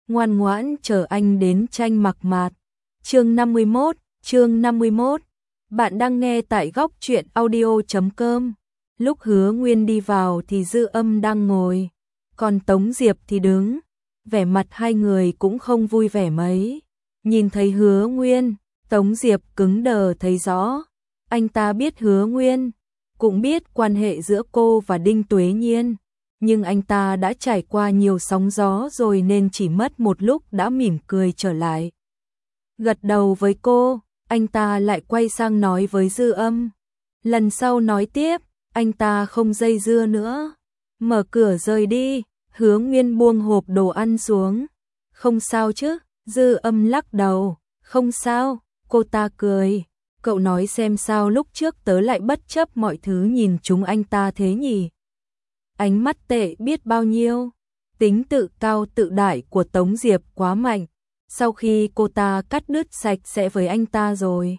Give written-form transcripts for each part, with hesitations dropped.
ngoan ngoãn chờ anh đến tranh mặc mạt. Chương 51. Bạn đang nghe tại góc truyện audio.com. Lúc Hứa Nguyên đi vào thì Dư Âm đang ngồi, còn Tống Diệp thì đứng. Vẻ mặt hai người cũng không vui vẻ mấy. Nhìn thấy Hứa Nguyên, Tống Diệp cứng đờ thấy rõ. Anh ta biết Hứa Nguyên, cũng biết quan hệ giữa cô và Đinh Tuế Nhiên. Nhưng anh ta đã trải qua nhiều sóng gió rồi nên chỉ mất một lúc đã mỉm cười trở lại. Gật đầu với cô, anh ta lại quay sang nói với Dư Âm. Lần sau nói tiếp, anh ta không dây dưa nữa. Mở cửa rời đi, Hứa Nguyên buông hộp đồ ăn xuống. Không sao chứ, Dư Âm lắc đầu. Không sao, cô ta cười. Cậu nói xem sao lúc trước tớ lại bất chấp mọi thứ nhìn chúng anh ta thế nhỉ? Ánh mắt tệ biết bao nhiêu. Tính tự cao tự đại của Tống Diệp quá mạnh. Sau khi cô ta cắt đứt sạch sẽ với anh ta rồi,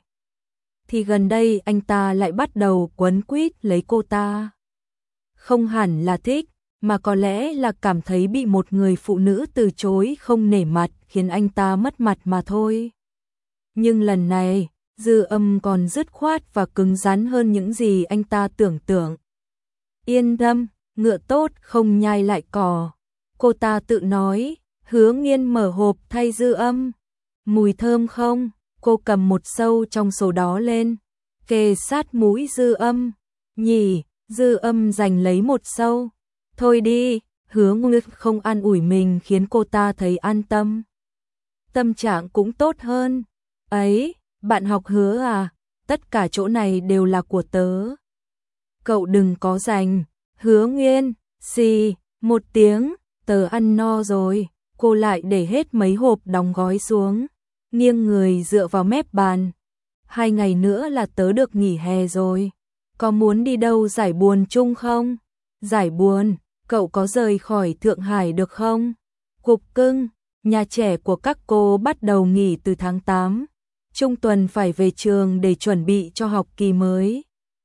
thì gần đây anh ta lại bắt đầu quấn quýt lấy cô ta. Không hẳn là thích, mà có lẽ là cảm thấy bị một người phụ nữ từ chối không nể mặt khiến anh ta mất mặt mà thôi. Nhưng lần này, Dư Âm còn dứt khoát và cứng rắn hơn những gì anh ta tưởng tượng. Yên tâm, ngựa tốt không nhai lại cỏ. Cô ta tự nói. Hứa Nghiên mở hộp thay Dư Âm. Mùi thơm không? Cô cầm một sâu trong số đó lên, kề sát mũi Dư Âm. Nhỉ, Dư Âm giành lấy một sâu. Thôi đi, Hứa Nguyên không an ủi mình khiến cô ta thấy an tâm. Tâm trạng cũng tốt hơn. Ấy, bạn học Hứa à, tất cả chỗ này đều là của tớ. Cậu đừng có giành. Hứa Nguyên, xì, một tiếng, tớ ăn no rồi. Cô lại để hết mấy hộp đóng gói xuống, nghiêng người dựa vào mép bàn. 2 ngày nữa là tớ được nghỉ hè rồi. Có muốn đi đâu giải buồn chung không? Giải buồn, cậu có rời khỏi Thượng Hải được không? Cục cưng, nhà trẻ của các cô bắt đầu nghỉ từ tháng 8. Trung tuần phải về trường để chuẩn bị cho học kỳ mới.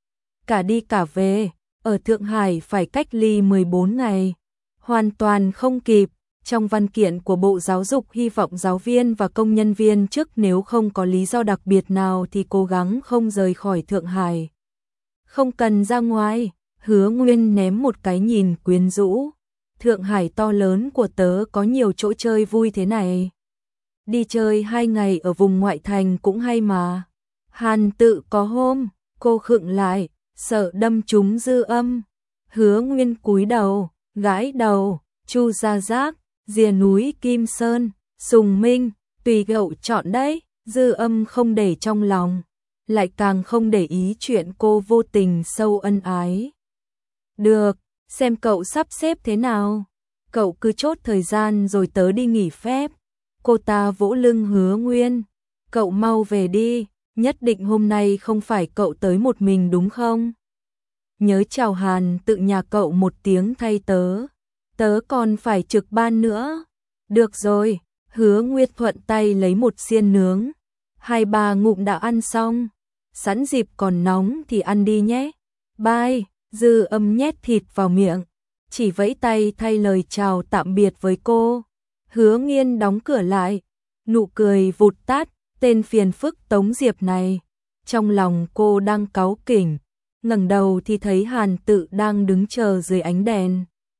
Cả đi cả về, ở Thượng Hải phải cách ly 14 ngày. Hoàn toàn không kịp. Trong văn kiện của Bộ Giáo dục hy vọng giáo viên và công nhân viên chức nếu không có lý do đặc biệt nào thì cố gắng không rời khỏi Thượng Hải. Không cần ra ngoài, Hứa Nguyên ném một cái nhìn quyến rũ. Thượng Hải to lớn của tớ có nhiều chỗ chơi vui thế này. Đi chơi 2 ngày ở vùng ngoại thành cũng hay mà. Hàn Tự có hôm, cô khựng lại, sợ đâm trúng Dư Âm. Hứa Nguyên cúi đầu, gãi đầu, Chu Gia Giác, Rìa núi Kim Sơn, Sùng Minh, tùy cậu chọn đấy. Dư Âm không để trong lòng, lại càng không để ý chuyện cô vô tình sâu ân ái. Được, xem cậu sắp xếp thế nào. Cậu cứ chốt thời gian rồi tớ đi nghỉ phép. Cô ta vỗ lưng Hứa Nguyên. Cậu mau về đi, nhất định hôm nay không phải cậu tới một mình đúng không? Nhớ chào Hàn Tự nhà cậu một tiếng thay tớ. Tớ còn phải trực ban nữa. Được rồi, Hứa Nguyên thuận tay lấy một xiên nướng. 2-3 ngụm đã ăn xong. Sẵn dịp còn nóng thì ăn đi nhé. Bye, Dư Âm nhét thịt vào miệng. Chỉ vẫy tay thay lời chào tạm biệt với cô. Hứa Nghiên đóng cửa lại. Nụ cười vụt tắt, tên phiền phức Tống Diệp này. Trong lòng cô đang cáu kỉnh. Ngẩng đầu thì thấy Hàn Tự đang đứng chờ dưới ánh đèn.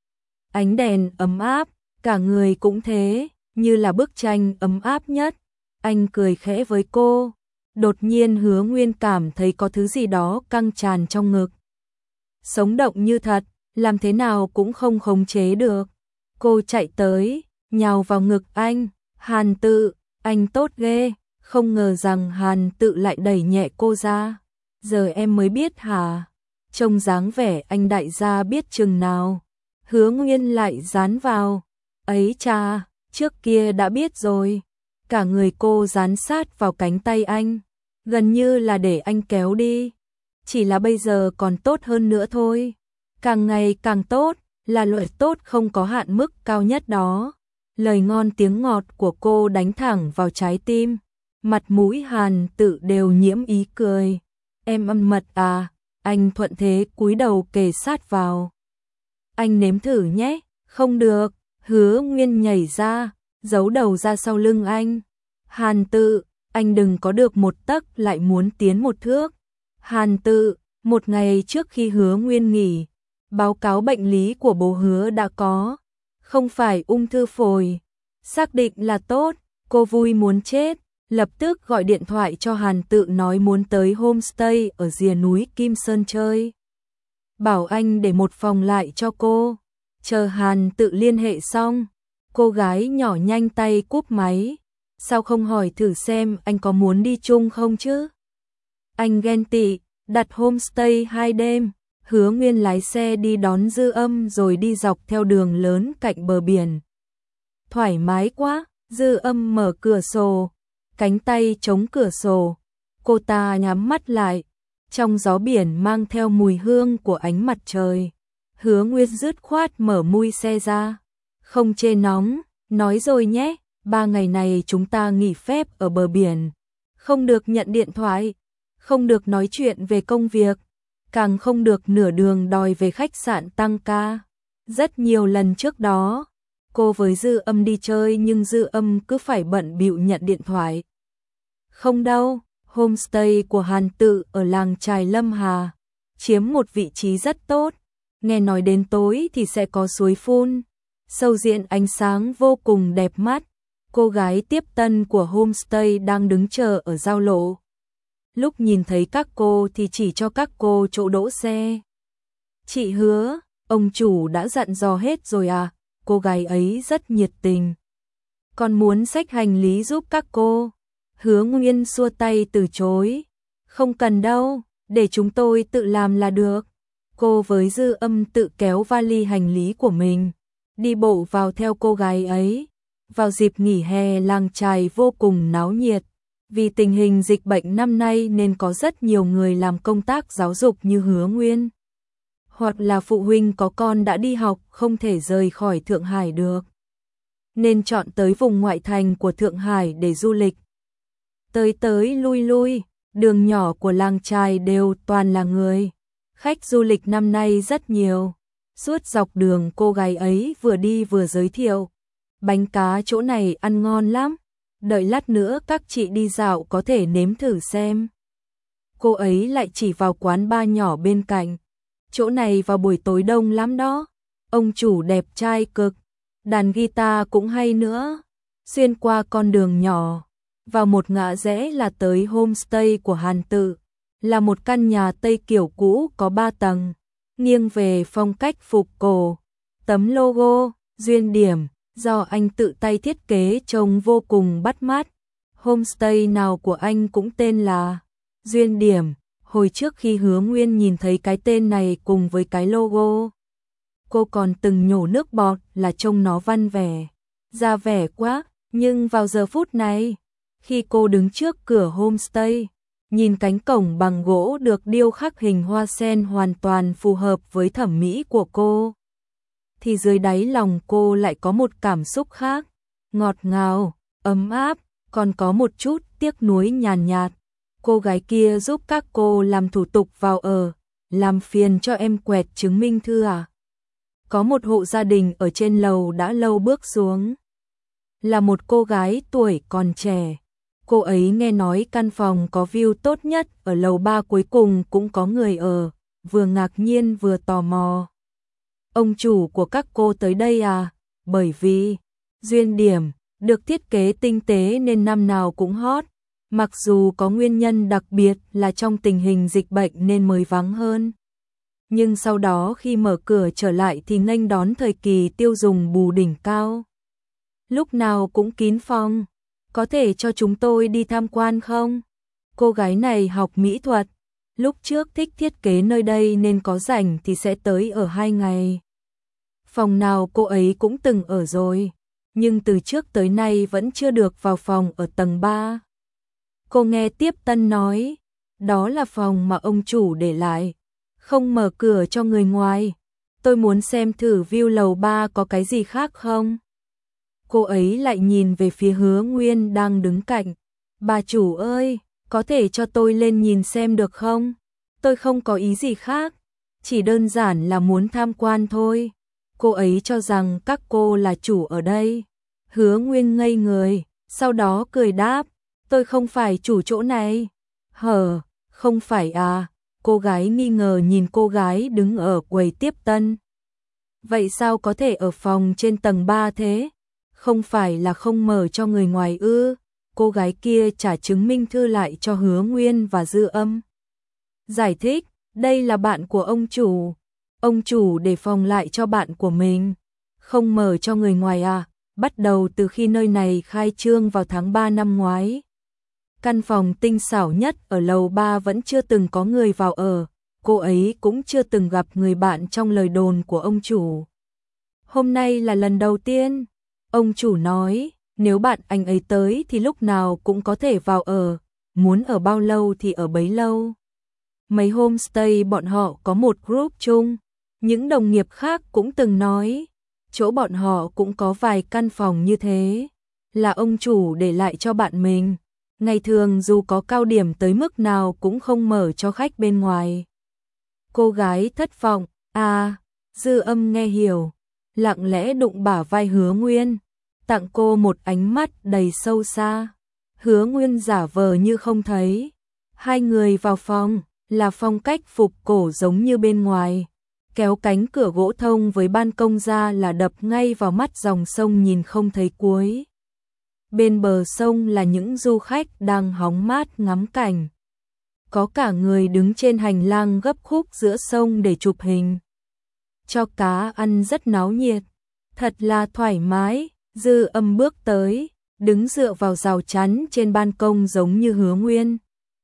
Ánh đèn ấm áp, cả người cũng thế, như là bức tranh ấm áp nhất. Anh cười khẽ với cô. Đột nhiên Hứa Nguyên cảm thấy có thứ gì đó căng tràn trong ngực. Sống động như thật, làm thế nào cũng không khống chế được. Cô chạy tới, nhào vào ngực anh. Hàn Tự, anh tốt ghê. Không ngờ rằng Hàn Tự lại đẩy nhẹ cô ra. Giờ em mới biết hả? Trông dáng vẻ anh đại gia biết chừng nào. Hứa Nguyên lại dán vào. Ấy cha, trước kia đã biết rồi. Cả người cô dán sát vào cánh tay anh, gần như là để anh kéo đi. Chỉ là bây giờ còn tốt hơn nữa thôi. Càng ngày càng tốt, là loại tốt không có hạn mức cao nhất đó. Lời ngon tiếng ngọt của cô đánh thẳng vào trái tim. Mặt mũi Hàn Tự đều nhiễm ý cười. Em ăn mật à? Anh thuận thế cúi đầu kề sát vào. Anh nếm thử nhé. Không được. Hứa Nguyên nhảy ra, giấu đầu ra sau lưng anh. Hàn Tự, anh đừng có được một tấc lại muốn tiến một thước. Hàn Tự, một ngày trước khi Hứa Nguyên nghỉ, báo cáo bệnh lý của bố Hứa đã có, không phải ung thư phổi, xác định là tốt. Cô vui muốn chết, lập tức gọi điện thoại cho Hàn Tự nói muốn tới homestay ở rìa núi Kim Sơn chơi. Bảo anh để một phòng lại cho cô. Chờ Hàn Tự liên hệ xong, cô gái nhỏ nhanh tay cúp máy. Sao không hỏi thử xem anh có muốn đi chung không chứ? Anh ghen tị, đặt homestay 2 đêm. Hứa Nguyên lái xe đi đón Dư Âm rồi đi dọc theo đường lớn cạnh bờ biển. Thoải mái quá. Dư Âm mở cửa sổ, cánh tay chống cửa sổ, cô ta nhắm mắt lại, trong gió biển mang theo mùi hương của ánh mặt trời. Hứa Nguyên dứt khoát mở mui xe ra, không chê nóng, nói rồi nhé, 3 ngày này chúng ta nghỉ phép ở bờ biển, không được nhận điện thoại, không được nói chuyện về công việc, càng không được nửa đường đòi về khách sạn tăng ca. Rất nhiều lần trước đó, cô với Dư Âm đi chơi nhưng Dư Âm cứ phải bận bịu nhận điện thoại. Không đâu, homestay của Hàn Tự ở làng Trài Lâm Hà, chiếm một vị trí rất tốt, nghe nói đến tối thì sẽ có suối phun, sâu diện ánh sáng vô cùng đẹp mắt. Cô gái tiếp tân của homestay đang đứng chờ ở giao lộ. Lúc nhìn thấy các cô thì chỉ cho các cô chỗ đỗ xe. Chị Hứa, ông chủ đã dặn dò hết rồi à? Cô gái ấy rất nhiệt tình. Còn muốn xách hành lý giúp các cô. Hứa Nguyên xua tay từ chối. Không cần đâu, để chúng tôi tự làm là được. Cô với Dư Âm tự kéo vali hành lý của mình, đi bộ vào theo cô gái ấy. Vào dịp nghỉ hè làng Trài vô cùng náo nhiệt. Vì tình hình dịch bệnh năm nay nên có rất nhiều người làm công tác giáo dục như Hứa Nguyên. Hoặc là phụ huynh có con đã đi học không thể rời khỏi Thượng Hải được, nên chọn tới vùng ngoại thành của Thượng Hải để du lịch. Tới tới lui lui, đường nhỏ của làng Trài đều toàn là người. Khách du lịch năm nay rất nhiều. Suốt dọc đường cô gái ấy vừa đi vừa giới thiệu. Bánh cá chỗ này ăn ngon lắm. Đợi lát nữa các chị đi dạo có thể nếm thử xem. Cô ấy lại chỉ vào quán bar nhỏ bên cạnh. Chỗ này vào buổi tối đông lắm đó. Ông chủ đẹp trai cực. Đàn guitar cũng hay nữa. Xuyên qua con đường nhỏ, vào một ngã rẽ là tới homestay của Hàn Tự. Là một căn nhà Tây kiểu cũ có 3 tầng, nghiêng về phong cách phục cổ. Tấm logo, Duyên Điểm, do anh tự tay thiết kế trông vô cùng bắt mắt. Homestay nào của anh cũng tên là Duyên Điểm. Hồi trước khi Hứa Nguyên nhìn thấy cái tên này cùng với cái logo, cô còn từng nhổ nước bọt là trông nó văn vẻ, ra vẻ quá. Nhưng vào giờ phút này, khi cô đứng trước cửa homestay, nhìn cánh cổng bằng gỗ được điêu khắc hình hoa sen hoàn toàn phù hợp với thẩm mỹ của cô, thì dưới đáy lòng cô lại có một cảm xúc khác, ngọt ngào, ấm áp, còn có một chút tiếc nuối nhàn nhạt. Cô gái kia giúp các cô làm thủ tục vào ở, làm phiền cho em quẹt chứng minh thư à? Có một hộ gia đình ở trên lầu đã lâu bước xuống. Là một cô gái tuổi còn trẻ. Cô ấy nghe nói căn phòng có view tốt nhất ở lầu 3 cuối cùng cũng có người ở, vừa ngạc nhiên vừa tò mò. Ông chủ của các cô tới đây à? Bởi vì Duyên Điểm được thiết kế tinh tế nên năm nào cũng hot. Mặc dù có nguyên nhân đặc biệt là trong tình hình dịch bệnh nên mới vắng hơn. Nhưng sau đó khi mở cửa trở lại thì nghênh đón thời kỳ tiêu dùng bù đỉnh cao. Lúc nào cũng kín phòng. Có thể cho chúng tôi đi tham quan không? Cô gái này học mỹ thuật. Lúc trước thích thiết kế nơi đây nên có rảnh thì sẽ tới ở 2 ngày. Phòng nào cô ấy cũng từng ở rồi. Nhưng từ trước tới nay vẫn chưa được vào phòng ở tầng 3. Cô nghe tiếp tân nói, đó là phòng mà ông chủ để lại, không mở cửa cho người ngoài. Tôi muốn xem thử view lầu 3 có cái gì khác không. Cô ấy lại nhìn về phía Hứa Nguyên đang đứng cạnh. Bà chủ ơi, có thể cho tôi lên nhìn xem được không? Tôi không có ý gì khác, chỉ đơn giản là muốn tham quan thôi. Cô ấy cho rằng các cô là chủ ở đây, Hứa Nguyên ngây người, sau đó cười đáp, tôi không phải chủ chỗ này. Hờ, không phải à? Cô gái nghi ngờ nhìn cô gái đứng ở quầy tiếp tân. Vậy sao có thể ở phòng trên tầng 3 thế? Không phải là không mở cho người ngoài ư? Cô gái kia trả chứng minh thư lại cho Hứa Nguyên và Dư Âm. Giải thích, đây là bạn của ông chủ. Ông chủ để phòng lại cho bạn của mình. Không mở cho người ngoài à? Bắt đầu từ khi nơi này khai trương vào tháng 3 năm ngoái. Căn phòng tinh xảo nhất ở lầu 3 vẫn chưa từng có người vào ở. Cô ấy cũng chưa từng gặp người bạn trong lời đồn của ông chủ. Hôm nay là lần đầu tiên. Ông chủ nói, nếu bạn anh ấy tới thì lúc nào cũng có thể vào ở. Muốn ở bao lâu thì ở bấy lâu. Mấy homestay bọn họ có một group chung. Những đồng nghiệp khác cũng từng nói, chỗ bọn họ cũng có vài căn phòng như thế. Là ông chủ để lại cho bạn mình. Ngày thường dù có cao điểm tới mức nào cũng không mở cho khách bên ngoài. Cô gái thất vọng, à, Dư Âm nghe hiểu, lặng lẽ đụng bả vai Hứa Nguyên, tặng cô một ánh mắt đầy sâu xa. Hứa Nguyên giả vờ như không thấy. Hai người vào phòng, là phong cách phục cổ giống như bên ngoài. Kéo cánh cửa gỗ thông với ban công ra là đập ngay vào mắt dòng sông nhìn không thấy cuối. Bên bờ sông là những du khách đang hóng mát ngắm cảnh. Có cả người đứng trên hành lang gấp khúc giữa sông để chụp hình. Cho cá ăn rất náo nhiệt, thật là thoải mái. Dư Âm bước tới, đứng dựa vào rào chắn trên ban công giống như Hứa Nguyên.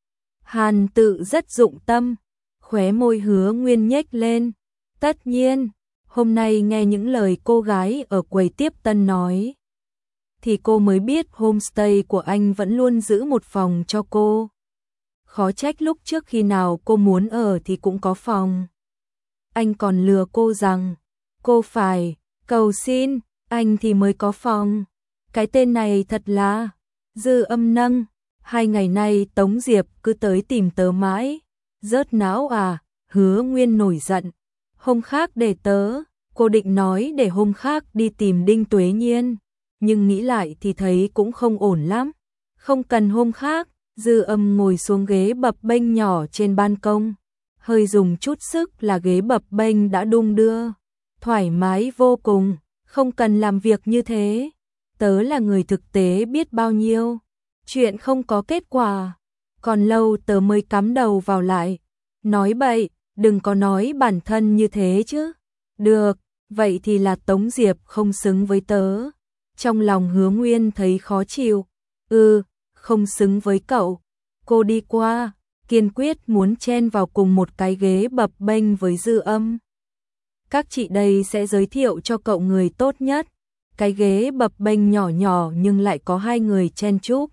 Hàn Tự rất dụng tâm, khóe môi Hứa Nguyên nhếch lên. Tất nhiên, hôm nay nghe những lời cô gái ở quầy tiếp tân nói, thì cô mới biết homestay của anh vẫn luôn giữ một phòng cho cô. Khó trách lúc trước khi nào cô muốn ở thì cũng có phòng. Anh còn lừa cô rằng, cô phải cầu xin, anh thì mới có phòng. Cái tên này thật là... Dư Âm nâng, 2 ngày nay Tống Diệp cứ tới tìm tớ mãi. Rớt não à? Hứa Nguyên nổi giận. Hôm khác để tớ, cô định nói để hôm khác đi tìm Đinh Tuế Nhiên. Nhưng nghĩ lại thì thấy cũng không ổn lắm. Không cần hôm khác. Dư Âm ngồi xuống ghế bập bênh nhỏ trên ban công. Hơi dùng chút sức là ghế bập bênh đã đung đưa. Thoải mái vô cùng, không cần làm việc như thế. Tớ là người thực tế biết bao nhiêu. Chuyện không có kết quả. Còn lâu tớ mới cắm đầu vào lại. Nói bậy, đừng có nói bản thân như thế chứ. Được, vậy thì là Tống Diệp không xứng với tớ. Trong lòng Hứa Nguyên thấy khó chịu. Không xứng với cậu. Cô đi qua, kiên quyết muốn chen vào cùng một cái ghế bập bênh với Dư Âm. Các chị đây sẽ giới thiệu cho cậu người tốt nhất. Cái ghế bập bênh nhỏ nhỏ nhưng lại có 2 người chen chúc.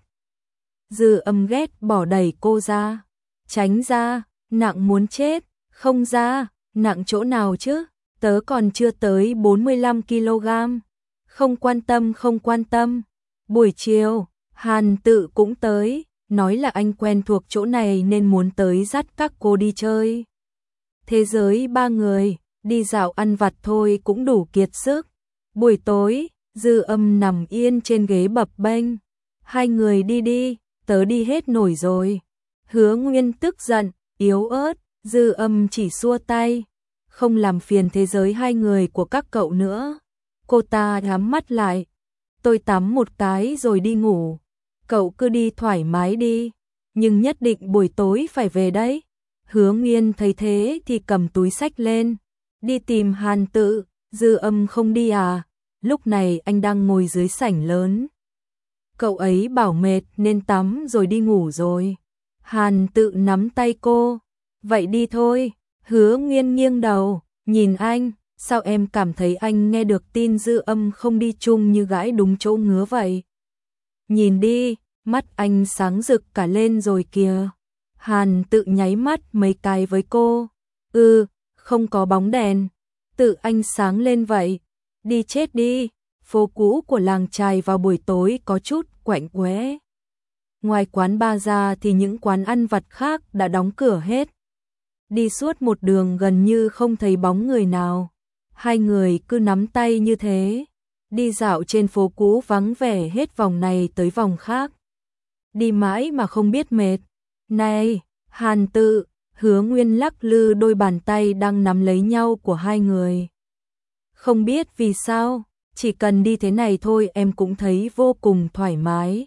Dư Âm ghét bỏ đẩy cô ra. Tránh ra, nặng muốn chết. Không ra, nặng chỗ nào chứ? Tớ còn chưa tới 45 kg. Không quan tâm. Buổi chiều, Hàn Tự cũng tới, nói là anh quen thuộc chỗ này nên muốn tới dắt các cô đi chơi. Thế giới 3 người, đi dạo ăn vặt thôi cũng đủ kiệt sức. Buổi tối, Dư Âm nằm yên trên ghế bập bênh. 2 người đi đi, tớ đi hết nổi rồi. Hứa Nguyên tức giận, yếu ớt, Dư Âm chỉ xua tay. Không làm phiền thế giới 2 người của các cậu nữa. Cô ta nhắm mắt lại. Tôi tắm một cái rồi đi ngủ. Cậu cứ đi thoải mái đi. Nhưng nhất định buổi tối phải về đấy. Hứa Nguyên thấy thế thì cầm túi xách lên. Đi tìm Hàn Tự. Dư Âm không đi à? Lúc này anh đang ngồi dưới sảnh lớn. Cậu ấy bảo mệt nên tắm rồi đi ngủ rồi. Hàn Tự nắm tay cô. Vậy đi thôi. Hứa Nguyên nghiêng đầu, nhìn anh. Sao em cảm thấy anh nghe được tin Dư Âm không đi chung như gãi đúng chỗ ngứa vậy? Nhìn đi, mắt anh sáng rực cả lên rồi kìa. Hàn Tự nháy mắt mấy cái với cô. Không có bóng đèn. Tự anh sáng lên vậy. Đi chết đi. Phố cũ của làng chài vào buổi tối có chút quạnh quẽ. Ngoài quán bar ra thì những quán ăn vặt khác đã đóng cửa hết. Đi suốt một đường gần như không thấy bóng người nào. 2 người cứ nắm tay như thế. Đi dạo trên phố cũ vắng vẻ hết vòng này tới vòng khác. Đi mãi mà không biết mệt. Này, Hàn Tự, Hứa Nguyên lắc lư đôi bàn tay đang nắm lấy nhau của hai người. Không biết vì sao, chỉ cần đi thế này thôi em cũng thấy vô cùng thoải mái.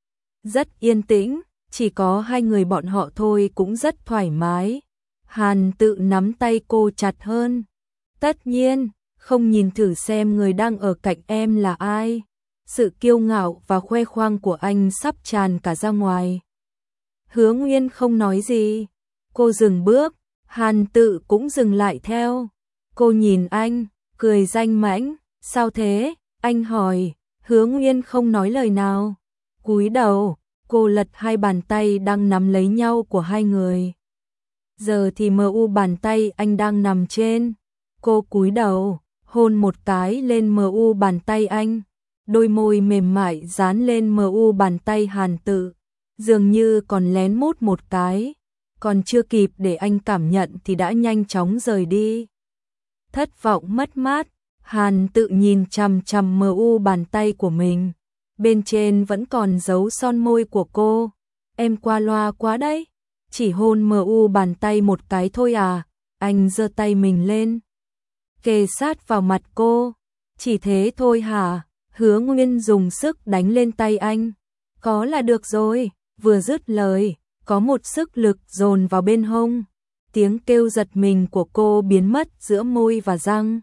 Rất yên tĩnh, chỉ có hai người bọn họ thôi cũng rất thoải mái. Hàn Tự nắm tay cô chặt hơn. Tất nhiên, không nhìn thử xem người đang ở cạnh em là ai. Sự kiêu ngạo và khoe khoang của anh sắp tràn cả ra ngoài. Hứa Nguyên không nói gì. Cô dừng bước, Hàn Tự cũng dừng lại theo. Cô nhìn anh, cười danh mãnh. Sao thế? Anh hỏi. Hứa Nguyên không nói lời nào. Cúi đầu, cô lật hai bàn tay đang nắm lấy nhau của hai người. Giờ thì mờ u bàn tay anh đang nằm trên. Cô cúi đầu, hôn một cái lên mờ u bàn tay anh. Đôi môi mềm mại dán lên mờ u bàn tay Hàn Tự. Dường như còn lén mút một cái. Còn chưa kịp để anh cảm nhận thì đã nhanh chóng rời đi. Thất vọng mất mát, Hàn Tự nhìn chằm chằm mờ u bàn tay của mình. Bên trên vẫn còn dấu son môi của cô. Em qua loa quá đấy. Chỉ hôn mờ u bàn tay một cái thôi à? Anh giơ tay mình lên, kề sát vào mặt cô. Chỉ thế thôi hả? Hứa Nguyên dùng sức đánh lên tay anh. Có là được rồi. Vừa dứt lời, có một sức lực dồn vào bên hông. Tiếng kêu giật mình của cô biến mất giữa môi và răng.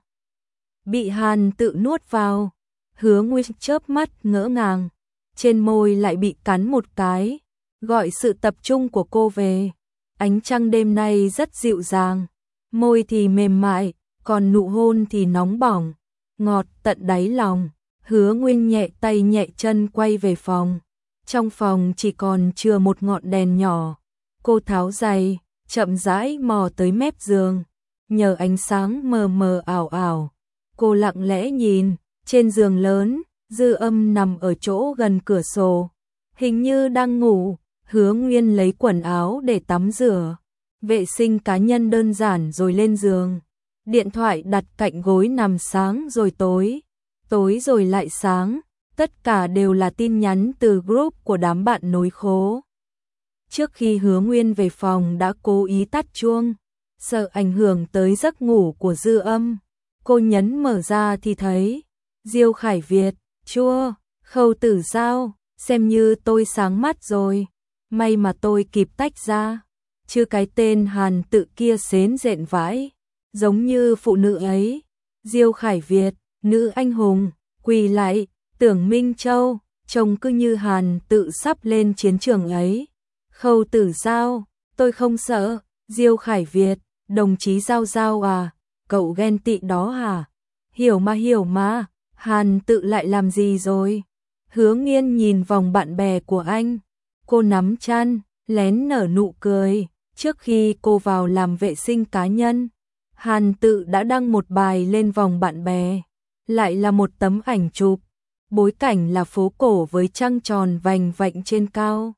Bị Hàn Tự nuốt vào. Hứa Nguyên chớp mắt ngỡ ngàng. Trên môi lại bị cắn một cái, gọi sự tập trung của cô về. Ánh trăng đêm nay rất dịu dàng. Môi thì mềm mại, còn nụ hôn thì nóng bỏng, ngọt tận đáy lòng. Hứa Nguyên nhẹ tay nhẹ chân quay về phòng. Trong phòng chỉ còn chừa một ngọn đèn nhỏ. Cô tháo giày, chậm rãi mò tới mép giường. Nhờ ánh sáng mờ mờ ảo ảo, cô lặng lẽ nhìn. Trên giường lớn, Dư Âm nằm ở chỗ gần cửa sổ, hình như đang ngủ. Hứa Nguyên lấy quần áo để tắm rửa, vệ sinh cá nhân đơn giản rồi lên giường. Điện thoại đặt cạnh gối nằm sáng rồi tối, tối rồi lại sáng. Tất cả đều là tin nhắn từ group của đám bạn nối khố. Trước khi Hứa Nguyên về phòng đã cố ý tắt chuông, sợ ảnh hưởng tới giấc ngủ của Dư Âm. Cô nhấn mở ra thì thấy Diêu Khải Việt, chua, Khâu Tử Giao, xem như tôi sáng mắt rồi. May mà tôi kịp tách ra, chứ cái tên Hàn Tự kia xến rện vãi, giống như phụ nữ ấy. Diêu Khải Việt, nữ anh hùng, quỳ lại. Tưởng Minh Châu, trông cứ như Hàn Tự sắp lên chiến trường ấy. Khâu Tử Giao, tôi không sợ. Diêu Khải Việt, đồng chí Giao Giao à, cậu ghen tị đó hả? Hiểu mà, Hàn Tự lại làm gì rồi? Hứa Nghiên nhìn vòng bạn bè của anh. Cô nắm chăn, lén nở nụ cười. Trước khi cô vào làm vệ sinh cá nhân, Hàn Tự đã đăng một bài lên vòng bạn bè. Lại là một tấm ảnh chụp. Bối cảnh là phố cổ với trăng tròn vành vạnh trên cao.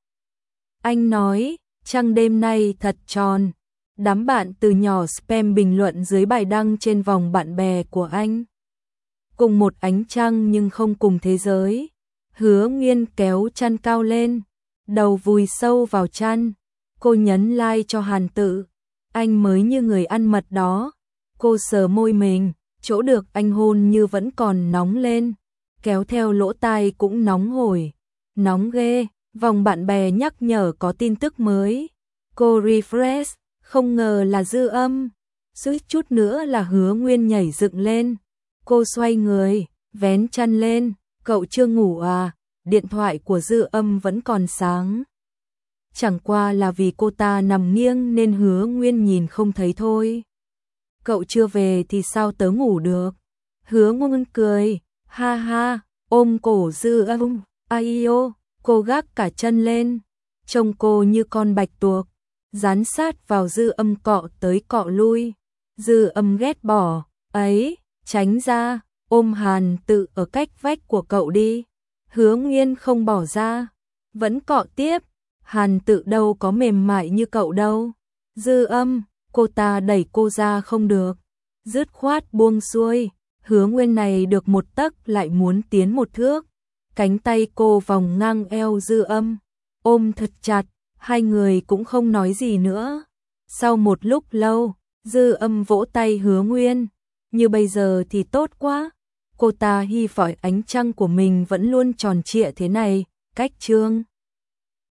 Anh nói, trăng đêm nay thật tròn. Đám bạn từ nhỏ spam bình luận dưới bài đăng trên vòng bạn bè của anh. Cùng một ánh trăng nhưng không cùng thế giới. Hứa Nghiên kéo chăn cao lên, đầu vùi sâu vào chăn. Cô nhấn like cho Hàn Tự. Anh mới như người ăn mật đó. Cô sờ môi mình, chỗ được anh hôn như vẫn còn nóng lên. Kéo theo lỗ tai cũng nóng hổi. Nóng ghê, vòng bạn bè nhắc nhở có tin tức mới. Cô refresh, không ngờ là Dư Âm. Suýt chút nữa là Hứa Nguyên nhảy dựng lên. Cô xoay người, vén chăn lên. Cậu chưa ngủ à? Điện thoại của Dư Âm vẫn còn sáng. Chẳng qua là vì cô ta nằm nghiêng nên Hứa Nguyên nhìn không thấy thôi. Cậu chưa về thì sao tớ ngủ được? Hứa Nguyên cười. Ha ha, ôm cổ Dư Âm, ai ô, cô gác cả chân lên, trông cô như con bạch tuộc, dán sát vào Dư Âm cọ tới cọ lui. Dư Âm ghét bỏ, ấy, tránh ra, ôm Hàn Tự ở cách vách của cậu đi. Hứa Nguyên không bỏ ra, vẫn cọ tiếp. Hàn Tự đâu có mềm mại như cậu đâu. Dư Âm, cô ta đẩy cô ra không được, dứt khoát buông xuôi. Hứa Nguyên này được một tấc lại muốn tiến một thước. Cánh tay cô vòng ngang eo Dư Âm, ôm thật chặt, hai người cũng không nói gì nữa. Sau một lúc lâu, Dư Âm vỗ tay Hứa Nguyên, như bây giờ thì tốt quá. Cô ta hy vọng ánh trăng của mình vẫn luôn tròn trịa thế này, cách Trương